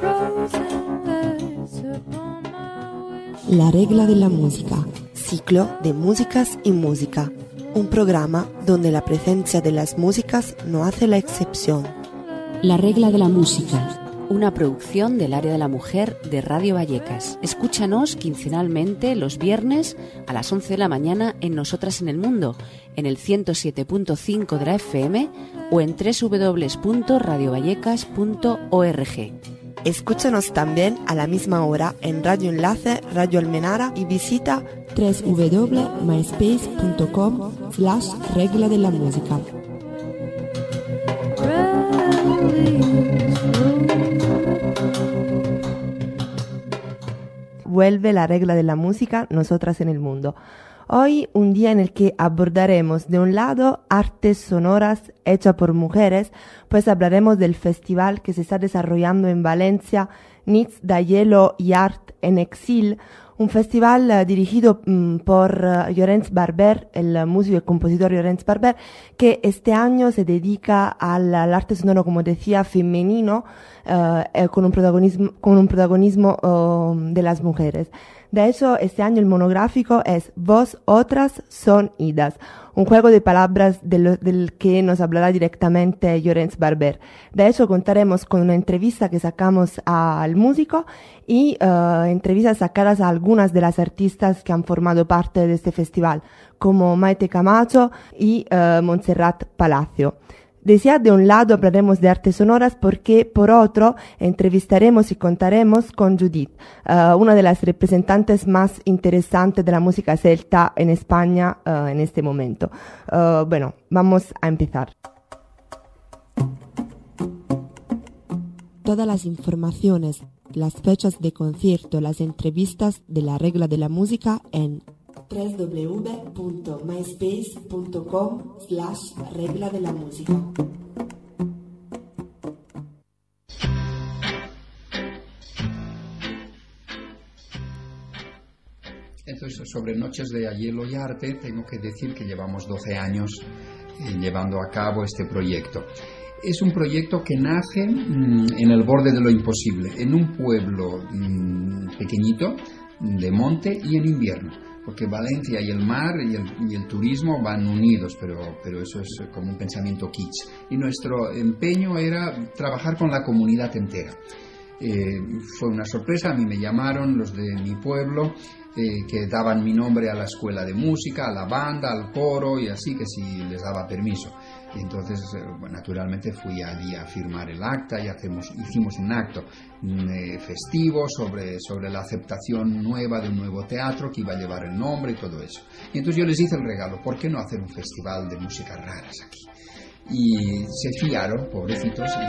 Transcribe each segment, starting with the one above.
La regla de la música. Ciclo de músicas y música. Un programa donde la presencia de las músicas no hace la excepción. La regla de la música. Una producción del área de la mujer de Radio Vallecas. Escúchanos quincenalmente los viernes a las 11 de la mañana en Nosotras en el Mundo, en el 107.5 de la FM o en www.radiovallecas.org. Escúchanos también a la misma hora en Radio Enlace, Radio Almenara y visita www.myspace.com/regla de la música. Vuelve la regla de la música, Nosotras en el Mundo. Hoy un día en el que abordaremos de un lado artes sonoras hechas por mujeres, pues hablaremos del festival que se está desarrollando en Valencia, Nits de Hielo y Art en Exil, un festival dirigido por Llorenç Barber, el músico y compositor Llorenç Barber, que este año se dedica al arte sonoro, como decía, femenino, con un protagonismo de las mujeres. De hecho, este año el monográfico es Vos, Otras, Son Idas, un juego de palabras del que nos hablará directamente Llorenç Barber. De hecho, contaremos con una entrevista que sacamos al músico y entrevistas sacadas a algunas de las artistas que han formado parte de este festival, como Maite Camacho y Montserrat Palacio. Decía, de un lado hablaremos de artes sonoras porque por otro entrevistaremos y contaremos con Judith, una de las representantes más interesantes de la música celta en España en este momento. Bueno, vamos a empezar. Todas las informaciones, las fechas de concierto, las entrevistas de la regla de la música en www.myspace.com/regla de la música. Entonces, sobre Noches de Hielo y Arte, tengo que decir que llevamos 12 años llevando a cabo este proyecto. Es un proyecto que nace en el borde de lo imposible, en un pueblo pequeñito, de monte y en invierno. Porque Valencia y el mar y el turismo van unidos, pero eso es como un pensamiento kitsch. Y nuestro empeño era trabajar con la comunidad entera. Fue una sorpresa, a mí me llamaron los de mi pueblo, que daban mi nombre a la escuela de música, a la banda, al coro, y así, que si les daba permiso. Y entonces, naturalmente, fui allí a firmar el acta y hicimos un acto festivo sobre la aceptación nueva de un nuevo teatro que iba a llevar el nombre y todo eso. Y entonces yo les hice el regalo, ¿por qué no hacer un festival de músicas raras aquí? Y se fiaron, pobrecitos, y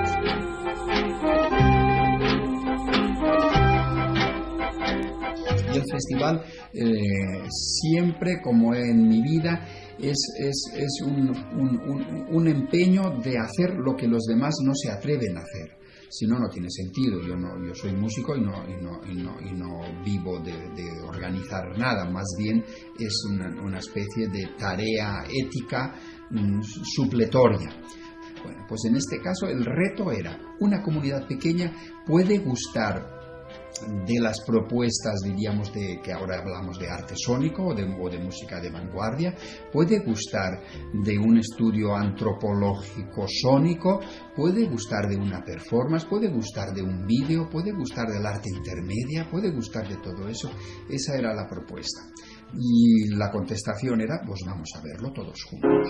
el festival, siempre, como en mi vida, es un empeño de hacer lo que los demás no se atreven a hacer. Si no, no tiene sentido. Yo soy músico y no vivo de organizar nada. Más bien es una especie de tarea ética supletoria. Bueno, pues en este caso el reto era, una comunidad pequeña puede gustar de las propuestas, diríamos, que ahora hablamos de arte sónico o de música de vanguardia, puede gustar de un estudio antropológico sónico, puede gustar de una performance, puede gustar de un vídeo, puede gustar del arte intermedia, puede gustar de todo eso. Esa era la propuesta. Y la contestación era, pues vamos a verlo todos juntos.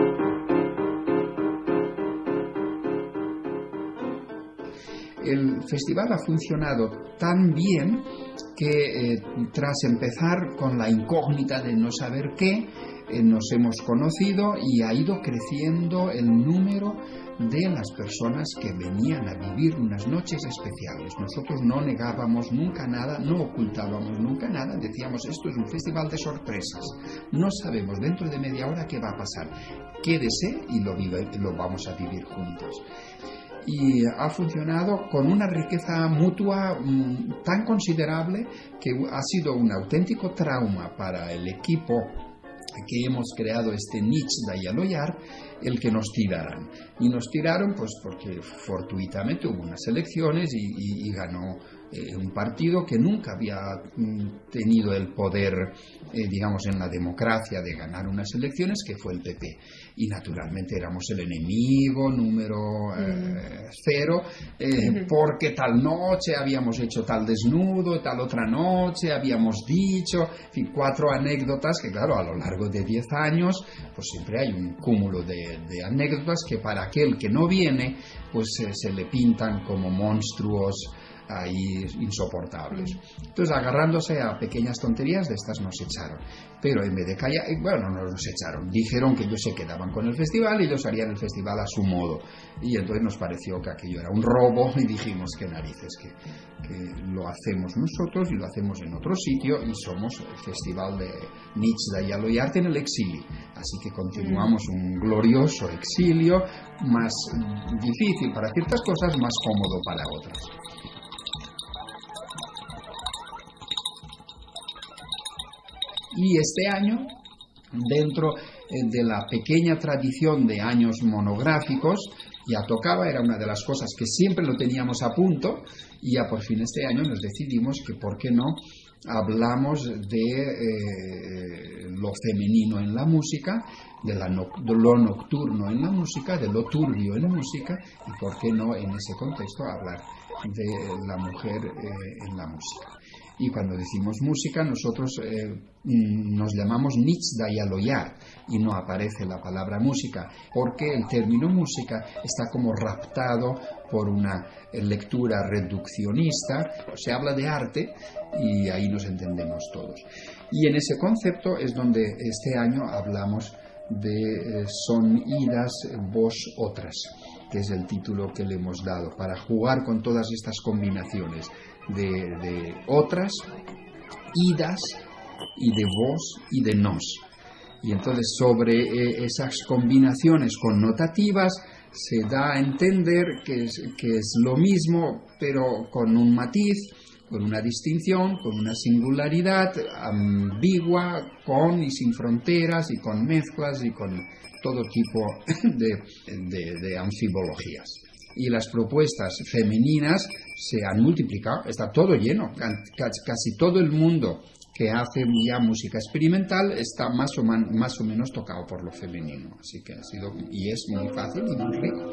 El festival ha funcionado tan bien que tras empezar con la incógnita de no saber qué, nos hemos conocido y ha ido creciendo el número de las personas que venían a vivir unas noches especiales. Nosotros no negábamos nunca nada, no ocultábamos nunca nada, decíamos, esto es un festival de sorpresas, no sabemos dentro de media hora qué va a pasar, quédese y lo vamos a vivir juntos. Y ha funcionado con una riqueza mutua tan considerable que ha sido un auténtico trauma para el equipo que hemos creado, este Nits de Hielo y Art, el que nos tiraran. Y nos tiraron pues porque fortuitamente hubo unas elecciones y ganó un partido que nunca había tenido el poder, digamos, en la democracia de ganar unas elecciones, que fue el PP. Y naturalmente éramos el enemigo número 0, porque tal noche habíamos hecho tal desnudo, tal otra noche habíamos dicho, en fin, 4 anécdotas que, claro, a lo largo de 10 años, pues siempre hay un cúmulo de anécdotas que para aquel que no viene, pues se le pintan como monstruos ahí insoportables. Entonces, agarrándose a pequeñas tonterías, de estas nos echaron. Pero en vez de callar, bueno, no nos echaron. Dijeron que ellos se quedaban con el festival y ellos harían el festival a su modo. Y entonces nos pareció que aquello era un robo y dijimos que narices, que lo hacemos nosotros y lo hacemos en otro sitio y somos el festival de Nits de Aialo y Arte en el exilio. Así que continuamos un glorioso exilio, más difícil para ciertas cosas, más cómodo para otras. Y este año, dentro de la pequeña tradición de años monográficos, ya tocaba, era una de las cosas que siempre lo teníamos a punto, y ya por fin este año nos decidimos que, ¿por qué no?, hablamos de lo femenino en la música, de lo nocturno en la música, de lo turbio en la música, y ¿por qué no en ese contexto hablar de la mujer en la música? Y cuando decimos música, nosotros nos llamamos Nits de Aialo y Arte, y no aparece la palabra música, porque el término música está como raptado por una lectura reduccionista. Se habla de arte y ahí nos entendemos todos. Y en ese concepto es donde este año hablamos de Son idas vos otras, que es el título que le hemos dado, para jugar con todas estas combinaciones de otras, idas, y de vos y de nos. Y entonces sobre esas combinaciones connotativas se da a entender que es lo mismo, pero con un matiz, con una distinción, con una singularidad ambigua, con y sin fronteras, y con mezclas, y con todo tipo de anfibologías. Y las propuestas femeninas se han multiplicado, está todo lleno, casi todo el mundo que hace ya música experimental está más o menos tocado por lo femenino, así que ha sido, y es muy fácil y muy rico.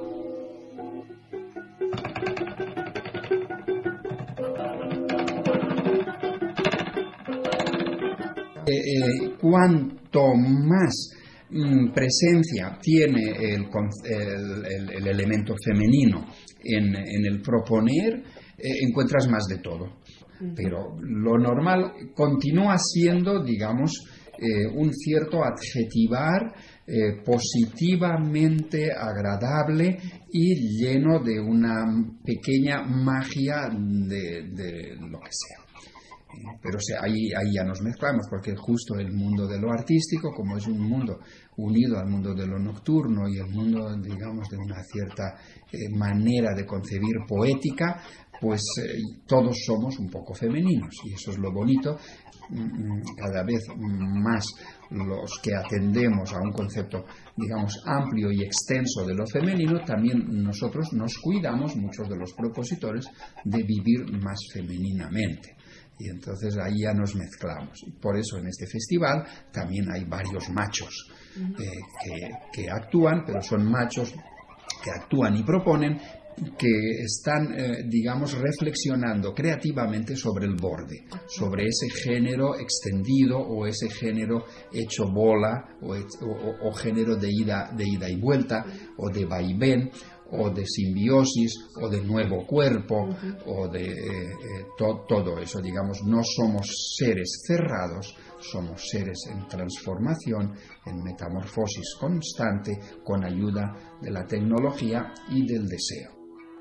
Cuanto más presencia tiene el elemento femenino en el proponer, encuentras más de todo. Pero lo normal continúa siendo, digamos, un cierto adjetivar positivamente agradable y lleno de una pequeña magia de lo que sea. Pero ahí ya nos mezclamos, porque justo el mundo de lo artístico, como es un mundo unido al mundo de lo nocturno y el mundo, digamos, de una cierta manera de concebir poética, pues todos somos un poco femeninos, y eso es lo bonito. Cada vez más los que atendemos a un concepto, digamos, amplio y extenso de lo femenino, también nosotros nos cuidamos, muchos de los propositores, de vivir más femeninamente. Y entonces ahí ya nos mezclamos. Por eso en este festival también hay varios machos que actúan, pero son machos que actúan y proponen, que están, digamos, reflexionando creativamente sobre el borde, sobre ese género extendido o ese género hecho bola o género de ida y vuelta o de vaivén o de simbiosis o de nuevo cuerpo o de todo eso. Digamos, no somos seres cerrados, somos seres en transformación, en metamorfosis constante, con ayuda de la tecnología y del deseo.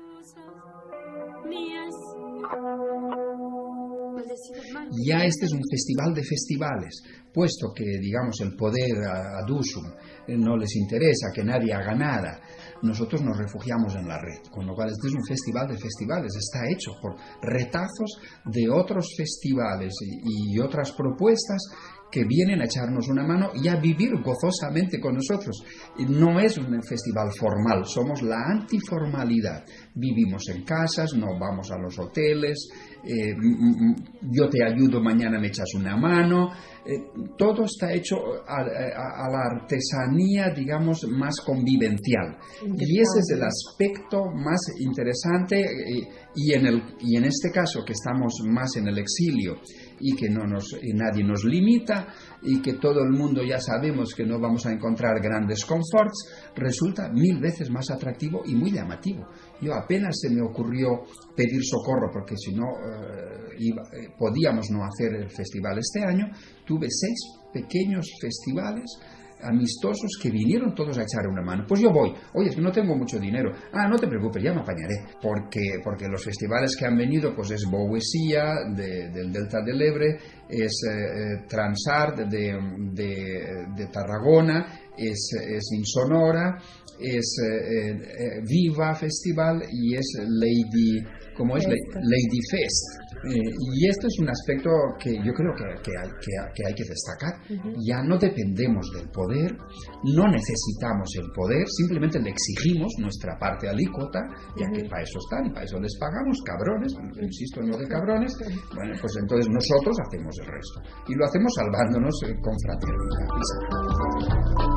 Ya este es un festival de festivales, puesto que, digamos, el poder ad usum no les interesa, que nadie haga nada. Nosotros nos refugiamos en la red, con lo cual este es un festival de festivales, está hecho por retazos de otros festivales y otras propuestas que vienen a echarnos una mano y a vivir gozosamente con nosotros. No es un festival formal, somos la antiformalidad. Vivimos en casas, no vamos a los hoteles, yo te ayudo, mañana me echas una mano. Todo está hecho a la artesanía, digamos, más convivencial. Y ese es el aspecto más interesante y en este caso que estamos más en el exilio y que nadie nos limita y que todo el mundo ya sabemos que no vamos a encontrar grandes conforts, resulta 1000 veces más atractivo y muy llamativo. Yo apenas se me ocurrió pedir socorro porque si no podíamos no hacer el festival este año. Tuve 6 pequeños festivales amistosos que vinieron todos a echar una mano. Pues yo voy. Oye, es que no tengo mucho dinero. Ah, no te preocupes, ya me apañaré. Porque los festivales que han venido, pues es Boesía, del Delta del Ebre, es Transart de Tarragona, es Insonora, es Viva Festival y es Lady Fest. Y esto es un aspecto que yo creo que hay que destacar. Ya no dependemos del poder, no necesitamos el poder, simplemente le exigimos nuestra parte alícuota, ya que para eso están y para eso les pagamos, cabrones, insisto en lo de cabrones. Bueno, pues entonces nosotros hacemos el resto y lo hacemos salvándonos con fraternidad.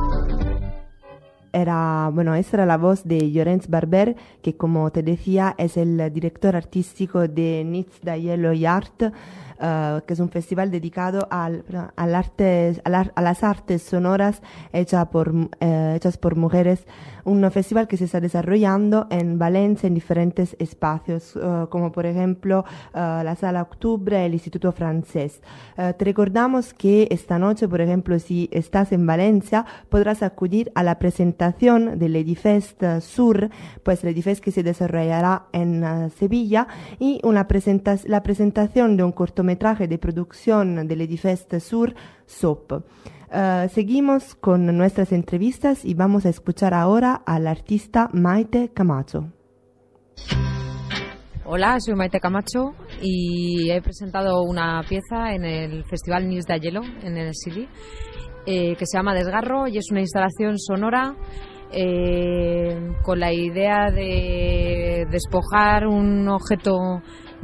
Esa era la voz de Llorenç Barber, que como te decía es el director artístico de Nits de Hielo y Art, que es un festival dedicado a las artes sonoras hechas por mujeres, un festival que se está desarrollando en Valencia en diferentes espacios, como por ejemplo la Sala Octubre, el Instituto Francés. Te recordamos que esta noche, por ejemplo, si estás en Valencia, podrás acudir a la presentación del Edifest Sur, pues el Edifest que se desarrollará en Sevilla, y la presentación de un cortometraje de producción del Edifest Sur, SOP. Seguimos con nuestras entrevistas y vamos a escuchar ahora al artista Maite Camacho. Hola, soy Maite Camacho y he presentado una pieza en el Festival Nits de Hielo en el Sili, que se llama Desgarro, y es una instalación sonora con la idea de despojar un objeto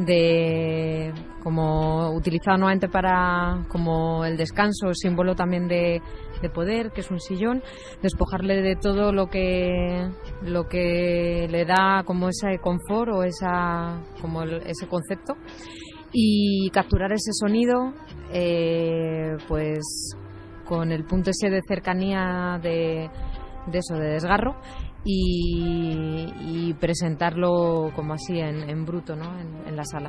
como utilizado nuevamente como el descanso, símbolo también de poder, que es un sillón, despojarle de todo lo que le da como ese confort o ese concepto, y capturar ese sonido pues con el punto ese de cercanía de desgarro, y presentarlo como así en bruto, ¿no? en la sala.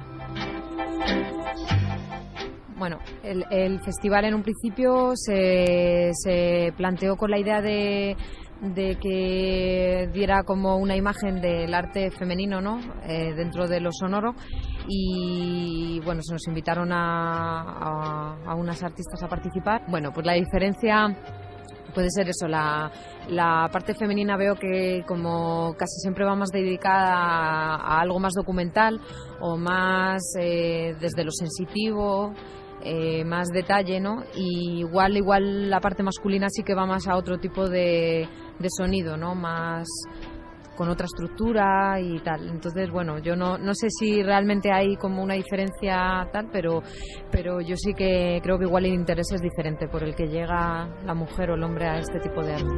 Bueno, el festival en un principio se planteó con la idea de que diera como una imagen del arte femenino, ¿no? Dentro de lo sonoro, y bueno, se nos invitaron a unas artistas a participar. Bueno, pues la diferencia puede ser eso, la parte femenina veo que como casi siempre va más dedicada a algo más documental o más desde lo sensitivo, más detalle, ¿no? Y igual la parte masculina sí que va más a otro tipo de sonido, ¿no? Más con otra estructura y tal. Entonces, bueno, yo no sé si realmente hay como una diferencia tal, pero yo sí que creo que igual el interés es diferente por el que llega la mujer o el hombre a este tipo de arte.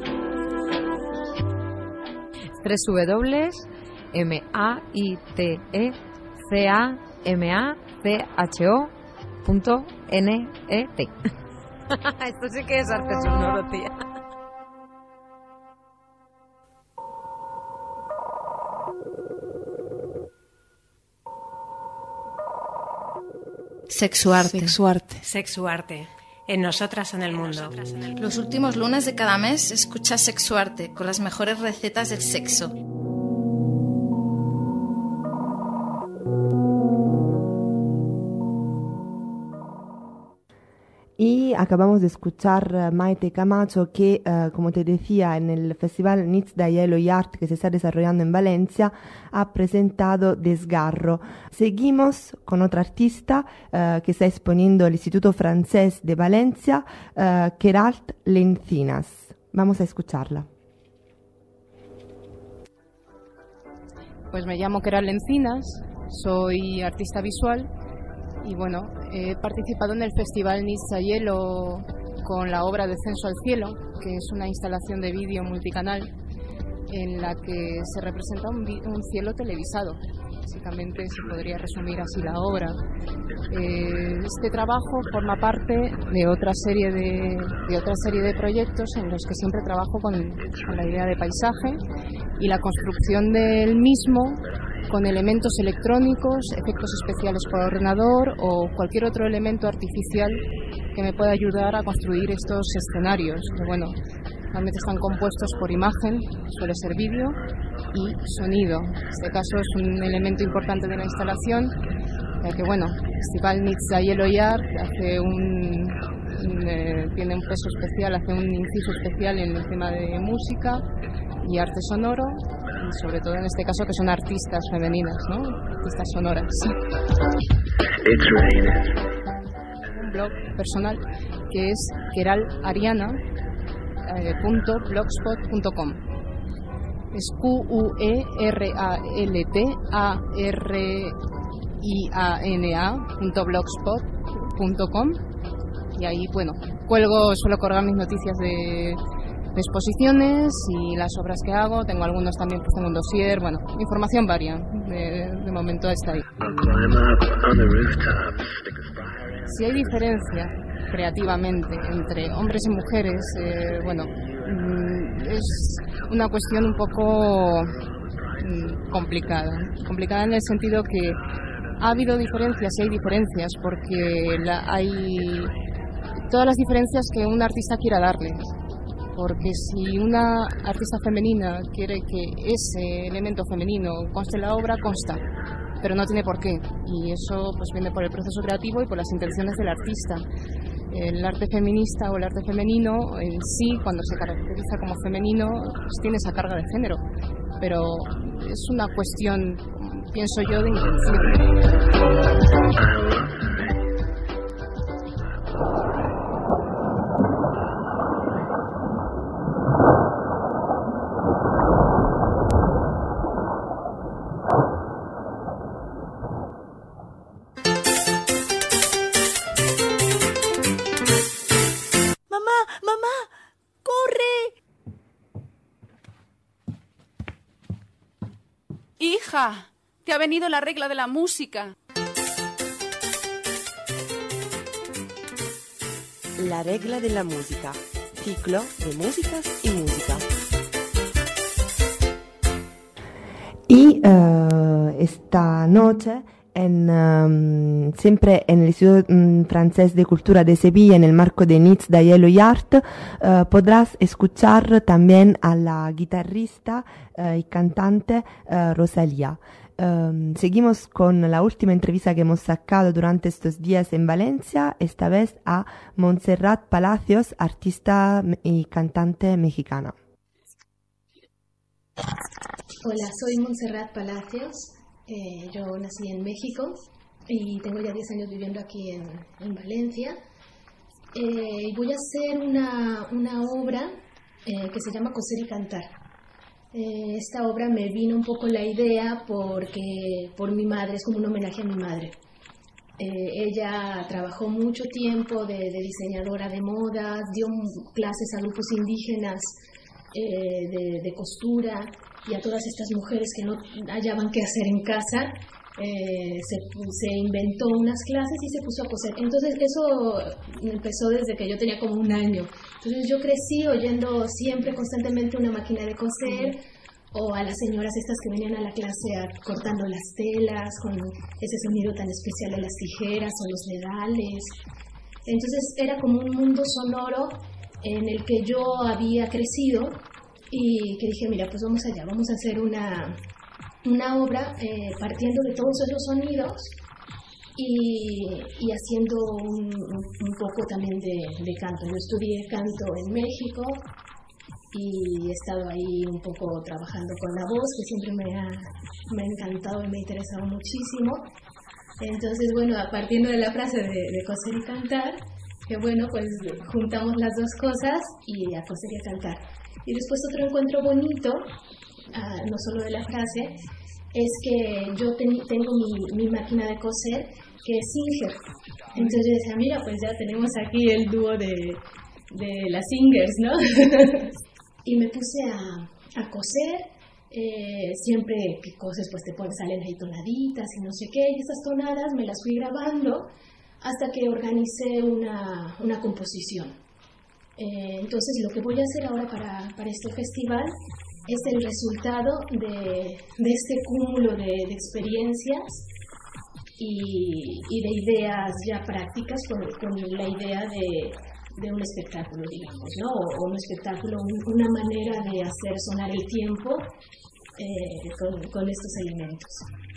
www.maitecamacho.net. Esto sí que es arte sonoro, tía. Sexuarte. En Nosotras en el Mundo. Los últimos lunes de cada mes escucha Sexuarte con las mejores recetas del sexo. Y acabamos de escuchar Maite Camacho que, como te decía, en el Festival Nits da Hielo y Art que se está desarrollando en Valencia, ha presentado Desgarro. Seguimos con otra artista que está exponiendo el Instituto Francés de Valencia, Queralt Lencinas. Vamos a escucharla. Pues me llamo Queralt Lencinas, soy artista visual. Y bueno, he participado en el Festival Nits da Hielo con la obra Descenso al Cielo, que es una instalación de vídeo multicanal en la que se representa un cielo televisado. Básicamente se podría resumir así la obra. Este trabajo forma parte de otra serie de proyectos en los que siempre trabajo con la idea de paisaje y la construcción del mismo con elementos electrónicos, efectos especiales por ordenador o cualquier otro elemento artificial que me pueda ayudar a construir estos escenarios, que bueno, normalmente están compuestos por imagen, suele ser vídeo y sonido. En este caso es un elemento importante de la instalación, ya que bueno, el Festival Nits da Hielo y Art tiene un peso especial, hace un inciso especial en el tema de música y arte sonoro, y sobre todo en este caso que son artistas femeninas, ¿no? Artistas sonoras. Un blog personal que es queraltariana.blogspot.com. Es QUERLTARIANA.blogspot.com, y ahí, bueno, suelo colgar mis noticias de exposiciones y las obras que hago. Tengo algunos también, pues tengo un dossier, bueno, información varia, de momento está ahí. Si hay diferencia creativamente entre hombres y mujeres, bueno, es una cuestión un poco complicada en el sentido que ha habido diferencias y hay diferencias, porque hay todas las diferencias que un artista quiera darle. Porque si una artista femenina quiere que ese elemento femenino conste en la obra, consta, pero no tiene por qué. Y eso pues viene por el proceso creativo y por las intenciones del artista. El arte feminista o el arte femenino en sí, cuando se caracteriza como femenino, pues tiene esa carga de género. Pero es una cuestión, pienso yo, de intención. Hija, te ha venido la regla de la música. La regla de la música, ciclo de músicas y música. Y esta noche, siempre en el Instituto Francés de Cultura de Sevilla, en el marco de Nits da Hielo y Art, podrás escuchar también a la guitarrista y cantante Rosalía. Seguimos con la última entrevista que hemos sacado durante estos días en Valencia, esta vez a Montserrat Palacios, artista y cantante mexicana. Hola, soy Montserrat Palacios. Yo nací en México y tengo ya 10 años viviendo aquí en Valencia. Voy a hacer una obra que se llama Coser y Cantar. Esta obra me vino un poco la idea porque por mi madre, es como un homenaje a mi madre. Ella trabajó mucho tiempo de diseñadora de modas, dio clases a grupos indígenas de costura, y a todas estas mujeres que no hallaban qué hacer en casa, se inventó unas clases y se puso a coser. Entonces eso empezó desde que yo tenía como 1 año. Entonces yo crecí oyendo siempre constantemente una máquina de coser, o a las señoras estas que venían a la clase cortando las telas con ese sonido tan especial de las tijeras o los dedales. Entonces era como un mundo sonoro en el que yo había crecido, y que dije, mira, pues vamos allá, vamos a hacer una obra partiendo de todos esos sonidos y haciendo un poco también de canto. Yo estudié canto en México y he estado ahí un poco trabajando con la voz, que siempre me ha encantado y me ha interesado muchísimo. Entonces, bueno, partiendo de la frase de coser y cantar, que bueno, pues juntamos las dos cosas y a coser y a cantar. Y después otro encuentro bonito, no solo de la frase, es que yo tengo mi máquina de coser, que es Singer. Entonces yo decía, mira, pues ya tenemos aquí el dúo de las Singers, ¿no? Y me puse a coser. Siempre que coses pues salen ahí tonaditas y no sé qué, y esas tonadas me las fui grabando hasta que organicé una composición. Entonces lo que voy a hacer ahora para este festival es el resultado de este cúmulo de experiencias y de ideas ya prácticas con la idea de un espectáculo, digamos, ¿no? O un espectáculo, una manera de hacer sonar el tiempo con estos elementos.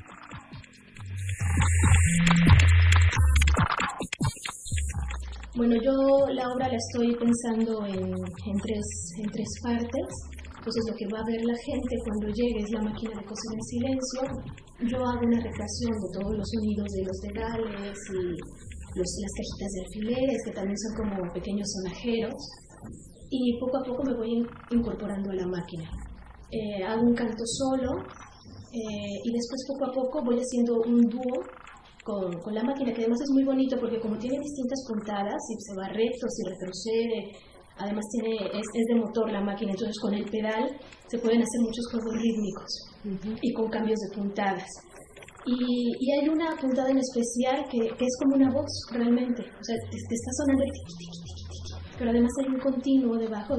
Bueno, yo la obra la estoy pensando en tres partes. Entonces lo que va a ver la gente cuando llegue es la máquina de coser en silencio. Yo hago una recreación de todos los sonidos de los dedales y las cajitas de alfileres, que también son como pequeños sonajeros, y poco a poco me voy incorporando a la máquina. Hago un canto solo y después poco a poco voy haciendo un dúo con la máquina, que además es muy bonito porque como tiene distintas puntadas, y se va recto, si retrocede, además es de motor la máquina, entonces con el pedal se pueden hacer muchos juegos rítmicos y con cambios de puntadas. Y hay una puntada en especial que es como una voz realmente, o sea, te está sonando el tiqui, tiqui, tiqui, tiqui, pero además hay un continuo debajo.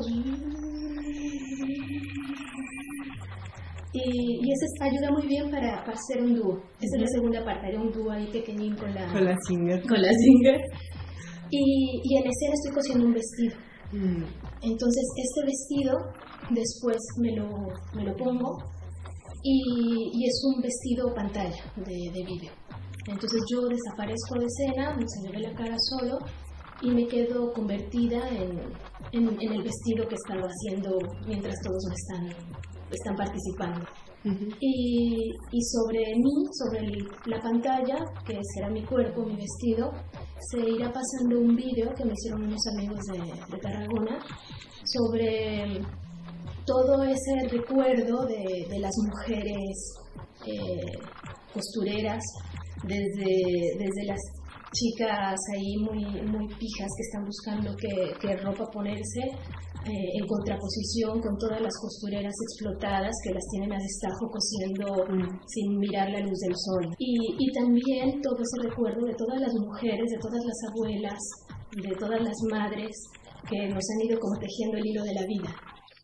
Y eso ayuda muy bien para hacer un dúo. Esa es la segunda parte, era un dúo ahí pequeñín con la Singer. Y en escena estoy cosiendo un vestido. Entonces este vestido después me lo pongo y es un vestido pantalla de vídeo. Entonces yo desaparezco de escena, se me ve la cara solo y me quedo convertida en el vestido que estaba haciendo mientras todos me están participando. Y sobre mí, sobre la pantalla, que será mi cuerpo, mi vestido, se irá pasando un vídeo que me hicieron unos amigos de Tarragona sobre todo ese recuerdo de las mujeres costureras, desde las chicas ahí muy pijas que están buscando qué ropa ponerse, en contraposición con todas las costureras explotadas que las tienen a destajo cosiendo sin mirar la luz del sol. Y también todo ese recuerdo de todas las mujeres, de todas las abuelas, de todas las madres que nos han ido como tejiendo el hilo de la vida.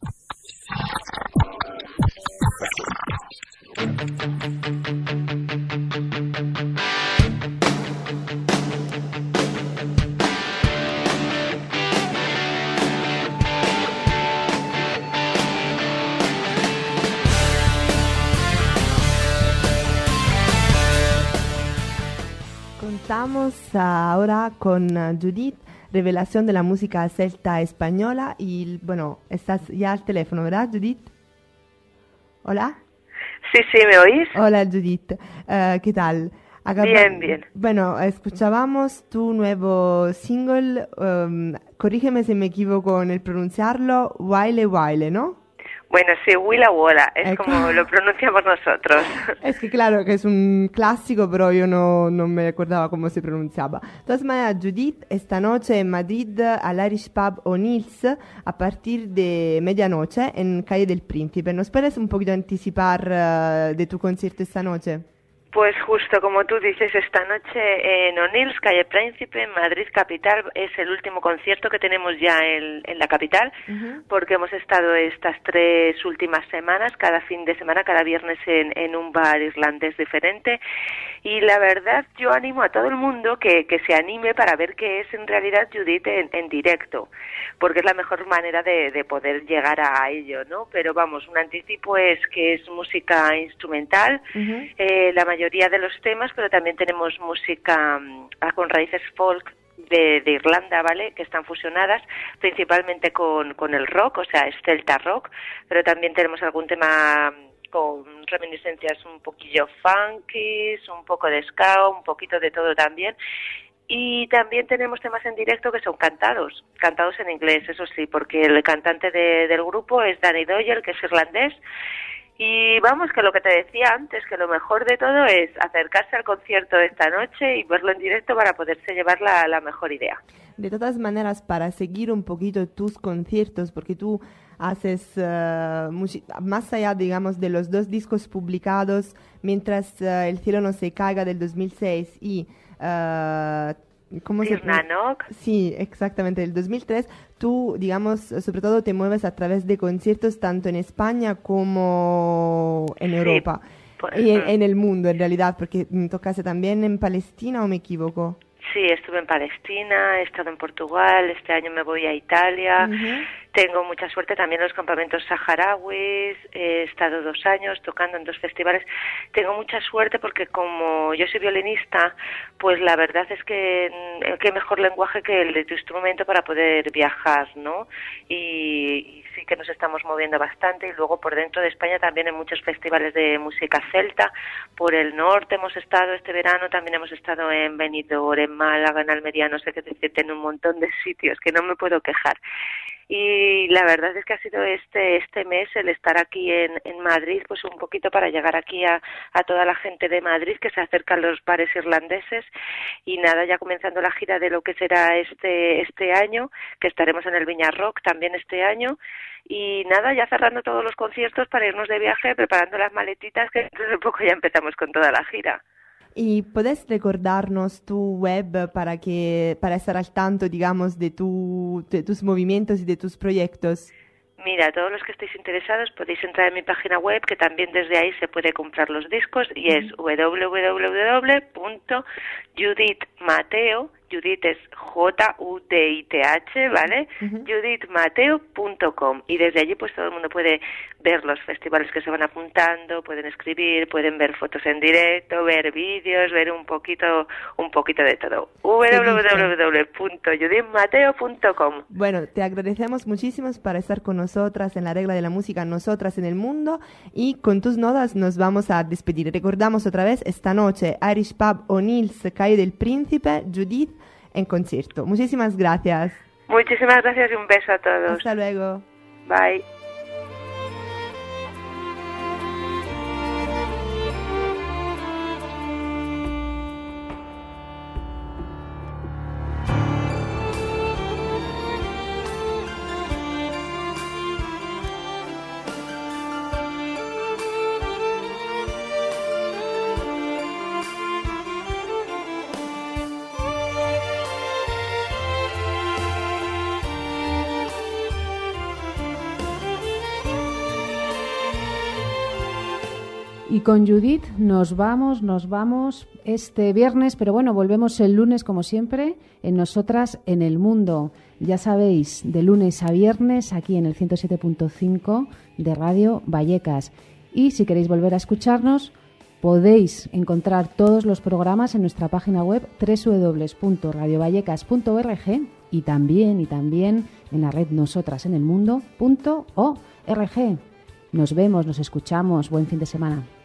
Estamos ahora con Judith, revelación de la música celta española. Y bueno, estás ya al teléfono, ¿verdad, Judith? ¿Hola? Sí, ¿me oís? Hola, Judith. ¿Qué tal? Bien. Bueno, escuchábamos tu nuevo single, corrígeme si me equivoco en el pronunciarlo, Waile Waile, ¿no? Bueno, sí, Willa Walla, es como lo pronunciamos nosotros. Es que claro que es un clásico, pero yo no me acordaba cómo se pronunciaba. De todas maneras, Judith, esta noche en Madrid, al Irish Pub O'Neill's, a partir de medianoche, en Calle del Príncipe. ¿Nos puedes un poquito anticipar de tu concierto esta noche? Pues justo como tú dices, esta noche en O'Neill's, Calle Príncipe, en Madrid capital, es el último concierto que tenemos ya en la capital, porque hemos estado estas 3 últimas semanas, cada fin de semana, cada viernes en un bar irlandés diferente, y la verdad yo animo a todo el mundo que se anime para ver qué es en realidad Judith en directo, porque es la mejor manera de poder llegar a ello, ¿no? Pero vamos, un anticipo es que es música instrumental, la mayoría mayoría de los temas, pero también tenemos música con raíces folk de Irlanda, ¿vale? Que están fusionadas principalmente con el rock, o sea, es celta rock, pero también tenemos algún tema con reminiscencias un poquillo funky, un poco de ska, un poquito de todo también. Y también tenemos temas en directo que son cantados en inglés, eso sí, porque el cantante del grupo es Danny Doyle, que es irlandés. Y vamos, que lo que te decía antes, que lo mejor de todo es acercarse al concierto de esta noche y verlo en directo para poderse llevar la mejor idea. De todas maneras, para seguir un poquito tus conciertos, porque tú haces más allá, digamos, de los 2 discos publicados, Mientras el cielo no se caiga del 2006 y ¿cómo se llama? Sí, exactamente, el 2003. Tú, digamos, sobre todo te mueves a través de conciertos tanto en España como en Europa y en el mundo, en realidad, porque tocaste también en Palestina, ¿o me equivoco? Sí, estuve en Palestina, he estado en Portugal, este año me voy a Italia. Tengo mucha suerte también en los campamentos saharauis, he estado 2 años tocando en 2 festivales. Tengo mucha suerte porque como yo soy violinista, pues la verdad es que qué mejor lenguaje que el de tu instrumento para poder viajar, ¿no? Y sí que nos estamos moviendo bastante, y luego por dentro de España también en muchos festivales de música celta. Por el norte hemos estado este verano, también hemos estado en Benidorm, en Málaga, en Almería, no sé qué decirte, en un montón de sitios que no me puedo quejar. Y la verdad es que ha sido este mes el estar aquí en Madrid, pues un poquito para llegar aquí a toda la gente de Madrid que se acerca a los bares irlandeses. Y nada, ya comenzando la gira de lo que será este año, que estaremos en el Viña Rock también este año. Y nada, ya cerrando todos los conciertos para irnos de viaje, preparando las maletitas, que dentro de poco ya empezamos con toda la gira. ¿Y puedes recordarnos tu web para estar al tanto, digamos, de tus movimientos y de tus proyectos? Mira, todos los que estéis interesados podéis entrar en mi página web, que también desde ahí se puede comprar los discos, y es www.judithmateo, Judith es Judith, ¿vale? judithmateo.com, y desde allí pues todo el mundo puede ver los festivales que se van apuntando, pueden escribir, pueden ver fotos en directo, ver vídeos, ver un poquito de todo. www.judithmateo.com. Bueno, te agradecemos muchísimo por estar con nosotras en La Regla de la Música, Nosotras en el Mundo, y con tus notas nos vamos a despedir. Recordamos otra vez esta noche Irish Pub O'Neill's, Calle del Príncipe, Judith en concierto. Muchísimas gracias. Muchísimas gracias y un beso a todos. Hasta luego. Bye. Y con Judith nos vamos este viernes, pero bueno, volvemos el lunes como siempre en Nosotras en el Mundo. Ya sabéis, de lunes a viernes aquí en el 107.5 de Radio Vallecas. Y si queréis volver a escucharnos, podéis encontrar todos los programas en nuestra página web www.radiovallecas.org y también en la red nosotrasenelmundo.org. Nos vemos, nos escuchamos. Buen fin de semana.